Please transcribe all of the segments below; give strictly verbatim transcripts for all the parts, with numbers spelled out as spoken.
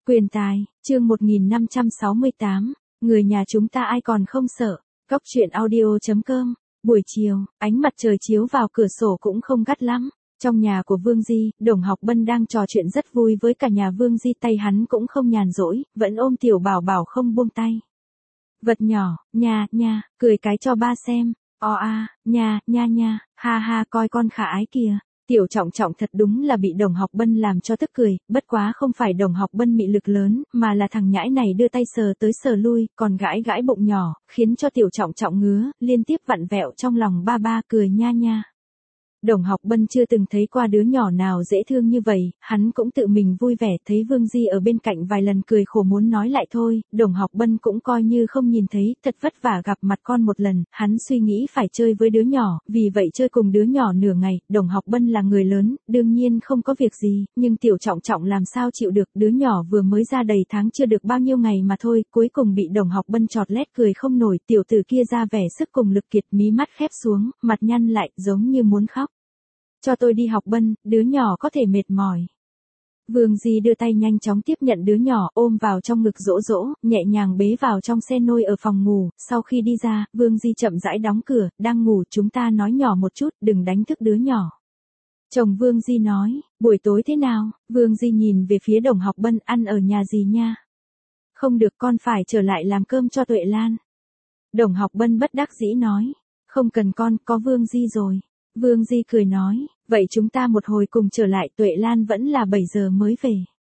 Quyền tài, chương một nghìn năm trăm sáu mươi tám, người nhà chúng ta ai còn không sợ. Cóc truyện audio chấm com. Buổi chiều, ánh mặt trời chiếu vào cửa sổ cũng không gắt lắm. Trong nhà của Vương Di, Đồng Học Bân đang trò chuyện rất vui với cả nhà Vương Di, tay hắn cũng không nhàn rỗi, vẫn ôm tiểu bảo bảo không buông tay. Vật nhỏ, nha, nha, cười cái cho ba xem. O a, nha, nha nha, ha ha, coi con khả ái kìa. Tiểu Trọng Trọng thật đúng là bị Đồng Học Bân làm cho tức cười, bất quá không phải Đồng Học Bân mị lực lớn, mà là thằng nhãi này đưa tay sờ tới sờ lui, còn gãi gãi bụng nhỏ, khiến cho Tiểu Trọng Trọng ngứa, liên tiếp vặn vẹo trong lòng ba ba cười nha nha. Đồng Học Bân chưa từng thấy qua đứa nhỏ nào dễ thương như vậy, hắn cũng tự mình vui vẻ, thấy Vương Di ở bên cạnh vài lần cười khổ muốn nói lại thôi, Đồng Học Bân cũng coi như không nhìn thấy, thật vất vả gặp mặt con một lần, hắn suy nghĩ phải chơi với đứa nhỏ, vì vậy chơi cùng đứa nhỏ nửa ngày, Đồng Học Bân là người lớn, đương nhiên không có việc gì, nhưng Tiểu Trọng Trọng làm sao chịu được, đứa nhỏ vừa mới ra đầy tháng chưa được bao nhiêu ngày mà thôi, cuối cùng bị Đồng Học Bân chọt lét cười không nổi, tiểu tử kia ra vẻ sức cùng lực kiệt, mí mắt khép xuống, mặt nhăn lại, giống như muốn khóc. Cho tôi đi học Bân, đứa nhỏ có thể mệt mỏi. Vương Di đưa tay nhanh chóng tiếp nhận đứa nhỏ, ôm vào trong ngực dỗ dỗ, nhẹ nhàng bế vào trong xe nôi ở phòng ngủ, sau khi đi ra, Vương Di chậm rãi đóng cửa, đang ngủ, chúng ta nói nhỏ một chút, đừng đánh thức đứa nhỏ. Chồng Vương Di nói, buổi tối thế nào? Vương Di nhìn về phía Đồng Học Bân, ăn ở nhà gì nha? Không được, con phải trở lại làm cơm cho Tuệ Lan. Đồng Học Bân bất đắc dĩ nói, không cần con, có Vương Di rồi. Vương Di cười nói, vậy chúng ta một hồi cùng trở lại, Tuệ Lan vẫn là bảy giờ mới về.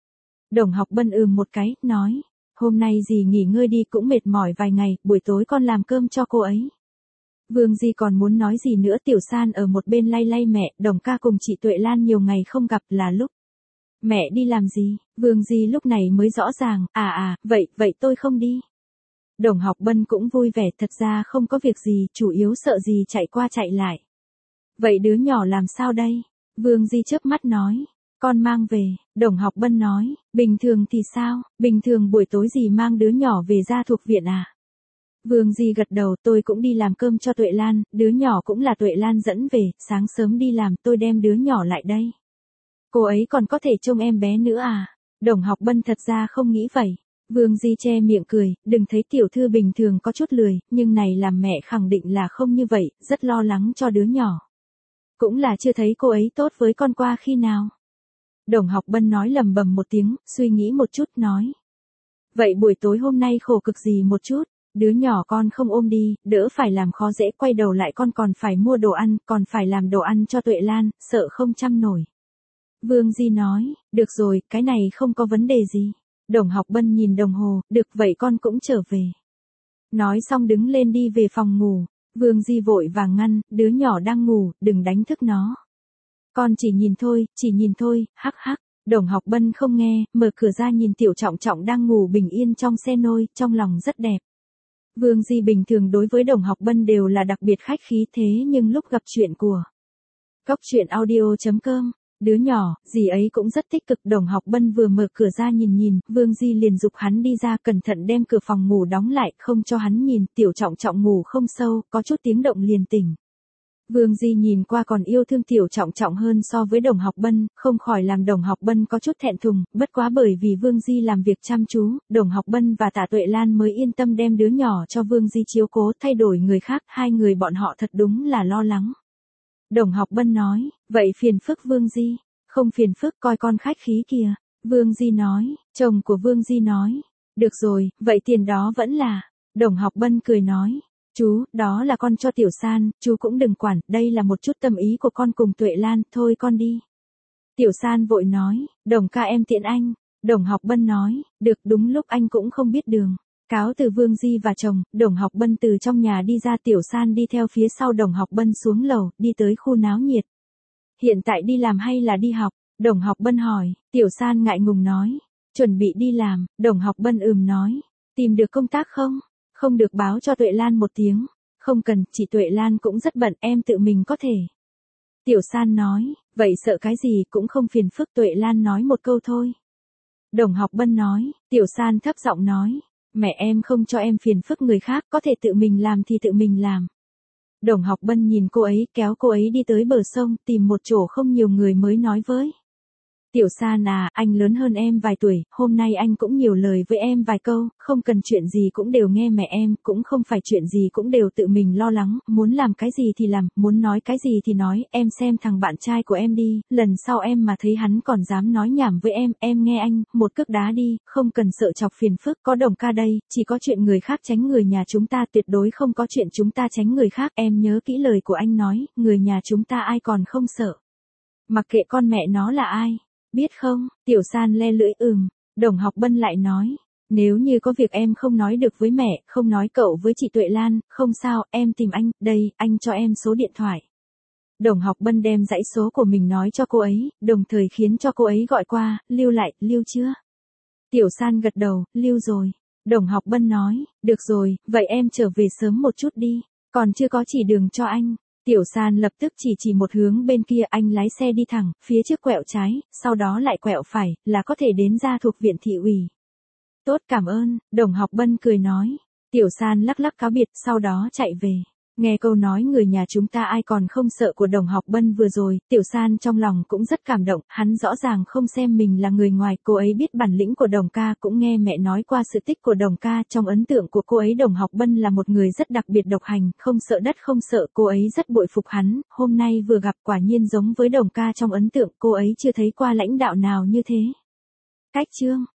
Đồng Học Bân ừm một cái, nói, hôm nay dì nghỉ ngơi đi, cũng mệt mỏi vài ngày, buổi tối con làm cơm cho cô ấy. Vương Di còn muốn nói gì nữa, Tiểu San ở một bên lay lay mẹ, Đồng ca cùng chị Tuệ Lan nhiều ngày không gặp là lúc. Mẹ đi làm gì? Vương Di lúc này mới rõ ràng, à à, vậy, vậy tôi không đi. Đồng Học Bân cũng vui vẻ, thật ra không có việc gì, chủ yếu sợ gì chạy qua chạy lại. Vậy đứa nhỏ làm sao đây? Vương Di chớp mắt nói, con mang về. Đồng Học Bân nói, bình thường thì sao? Bình thường buổi tối dì mang đứa nhỏ về gia thuộc viện à? Vương Di gật đầu, tôi cũng đi làm cơm cho Tuệ Lan, đứa nhỏ cũng là Tuệ Lan dẫn về, sáng sớm đi làm, tôi đem đứa nhỏ lại đây. Cô ấy còn có thể trông em bé nữa à? Đồng Học Bân thật ra không nghĩ vậy. Vương Di che miệng cười, đừng thấy tiểu thư bình thường có chút lười, nhưng này làm mẹ khẳng định là không như vậy, rất lo lắng cho đứa nhỏ. Cũng là chưa thấy cô ấy tốt với con qua khi nào. Đồng Học Bân nói lầm bầm một tiếng, suy nghĩ một chút, nói. Vậy buổi tối hôm nay khổ cực gì một chút, đứa nhỏ con không ôm đi, đỡ phải làm khó dễ, quay đầu lại con còn phải mua đồ ăn, còn phải làm đồ ăn cho Tuệ Lan, sợ không chăm nổi. Vương Di nói, được rồi, cái này không có vấn đề gì. Đồng Học Bân nhìn đồng hồ, được vậy con cũng trở về. Nói xong đứng lên đi về phòng ngủ. Vương Di vội vàng ngăn, đứa nhỏ đang ngủ, đừng đánh thức nó. Con chỉ nhìn thôi, chỉ nhìn thôi, hắc hắc. Đồng Học Bân không nghe, mở cửa ra nhìn Tiểu Trọng Trọng đang ngủ bình yên trong xe nôi, trong lòng rất đẹp. Vương Di bình thường đối với Đồng Học Bân đều là đặc biệt khách khí, thế nhưng lúc gặp chuyện của Cóc truyện audio chấm com, đứa nhỏ, dì ấy cũng rất tích cực. Đồng Học Bân vừa mở cửa ra nhìn nhìn, Vương Di liền giục hắn đi ra, cẩn thận đem cửa phòng ngủ đóng lại, không cho hắn nhìn. Tiểu Trọng Trọng ngủ không sâu, có chút tiếng động liền tỉnh. Vương Di nhìn qua còn yêu thương Tiểu Trọng Trọng hơn so với Đồng Học Bân, không khỏi làm Đồng Học Bân có chút thẹn thùng, bất quá bởi vì Vương Di làm việc chăm chú, Đồng Học Bân và Tạ Tuệ Lan mới yên tâm đem đứa nhỏ cho Vương Di chiếu cố, thay đổi người khác, hai người bọn họ thật đúng là lo lắng. Đồng Học Bân nói, vậy phiền phức Vương Di. Không phiền phức, coi con khách khí kìa. Vương Di nói, chồng của Vương Di nói, được rồi, vậy tiền đó vẫn là. Đồng Học Bân cười nói, chú, đó là con cho Tiểu San, chú cũng đừng quản, đây là một chút tâm ý của con cùng Tuệ Lan, thôi con đi. Tiểu San vội nói, Đồng ca em tiện anh. Đồng Học Bân nói, được, đúng lúc anh cũng không biết đường. Cáo từ Vương Di và chồng, Đồng Học Bân từ trong nhà đi ra, Tiểu San đi theo phía sau Đồng Học Bân xuống lầu, đi tới khu náo nhiệt. Hiện tại đi làm hay là đi học? Đồng Học Bân hỏi, Tiểu San ngại ngùng nói, chuẩn bị đi làm. Đồng Học Bân ừm nói, tìm được công tác không? Không được báo cho Tuệ Lan một tiếng. Không cần, chị Tuệ Lan cũng rất bận, em tự mình có thể. Tiểu San nói, vậy sợ cái gì, cũng không phiền phức. Tuệ Lan nói một câu thôi. Đồng Học Bân nói, Tiểu San thấp giọng nói, mẹ em không cho em phiền phức người khác, có thể tự mình làm thì tự mình làm. Đồng Học Bân nhìn cô ấy, kéo cô ấy đi tới bờ sông, tìm một chỗ không nhiều người mới nói với. Tiểu San à, anh lớn hơn em vài tuổi, hôm nay anh cũng nhiều lời với em vài câu, không cần chuyện gì cũng đều nghe mẹ em, cũng không phải chuyện gì cũng đều tự mình lo lắng, muốn làm cái gì thì làm, muốn nói cái gì thì nói, em xem thằng bạn trai của em đi, lần sau em mà thấy hắn còn dám nói nhảm với em, em nghe anh, một cước đá đi, không cần sợ chọc phiền phức, có Đồng ca đây, chỉ có chuyện người khác tránh người nhà chúng ta, tuyệt đối không có chuyện chúng ta tránh người khác, em nhớ kỹ lời của anh nói, người nhà chúng ta ai còn không sợ. Mặc kệ con mẹ nó là ai. Biết không, Tiểu San le lưỡi ừm, Đồng Học Bân lại nói, nếu như có việc em không nói được với mẹ, không nói cậu với chị Tuệ Lan, không sao, em tìm anh, đây, anh cho em số điện thoại. Đồng Học Bân đem dãy số của mình nói cho cô ấy, đồng thời khiến cho cô ấy gọi qua, lưu lại, lưu chưa? Tiểu San gật đầu, lưu rồi. Đồng Học Bân nói, được rồi, vậy em trở về sớm một chút đi, còn chưa có chỉ đường cho anh. Tiểu San lập tức chỉ chỉ một hướng bên kia, anh lái xe đi thẳng, phía trước quẹo trái, sau đó lại quẹo phải, là có thể đến ra thuộc viện thị ủy. Tốt, cảm ơn, Đồng Học Bân cười nói. Tiểu San lắc lắc cáo biệt, sau đó chạy về. Nghe câu nói người nhà chúng ta ai còn không sợ của Đồng Học Bân vừa rồi, Tiểu San trong lòng cũng rất cảm động, hắn rõ ràng không xem mình là người ngoài, cô ấy biết bản lĩnh của Đồng ca, cũng nghe mẹ nói qua sự tích của Đồng ca, trong ấn tượng của cô ấy Đồng Học Bân là một người rất đặc biệt độc hành, không sợ đất không sợ, cô ấy rất bội phục hắn, hôm nay vừa gặp quả nhiên giống với Đồng ca trong ấn tượng, cô ấy chưa thấy qua lãnh đạo nào như thế. Cách chương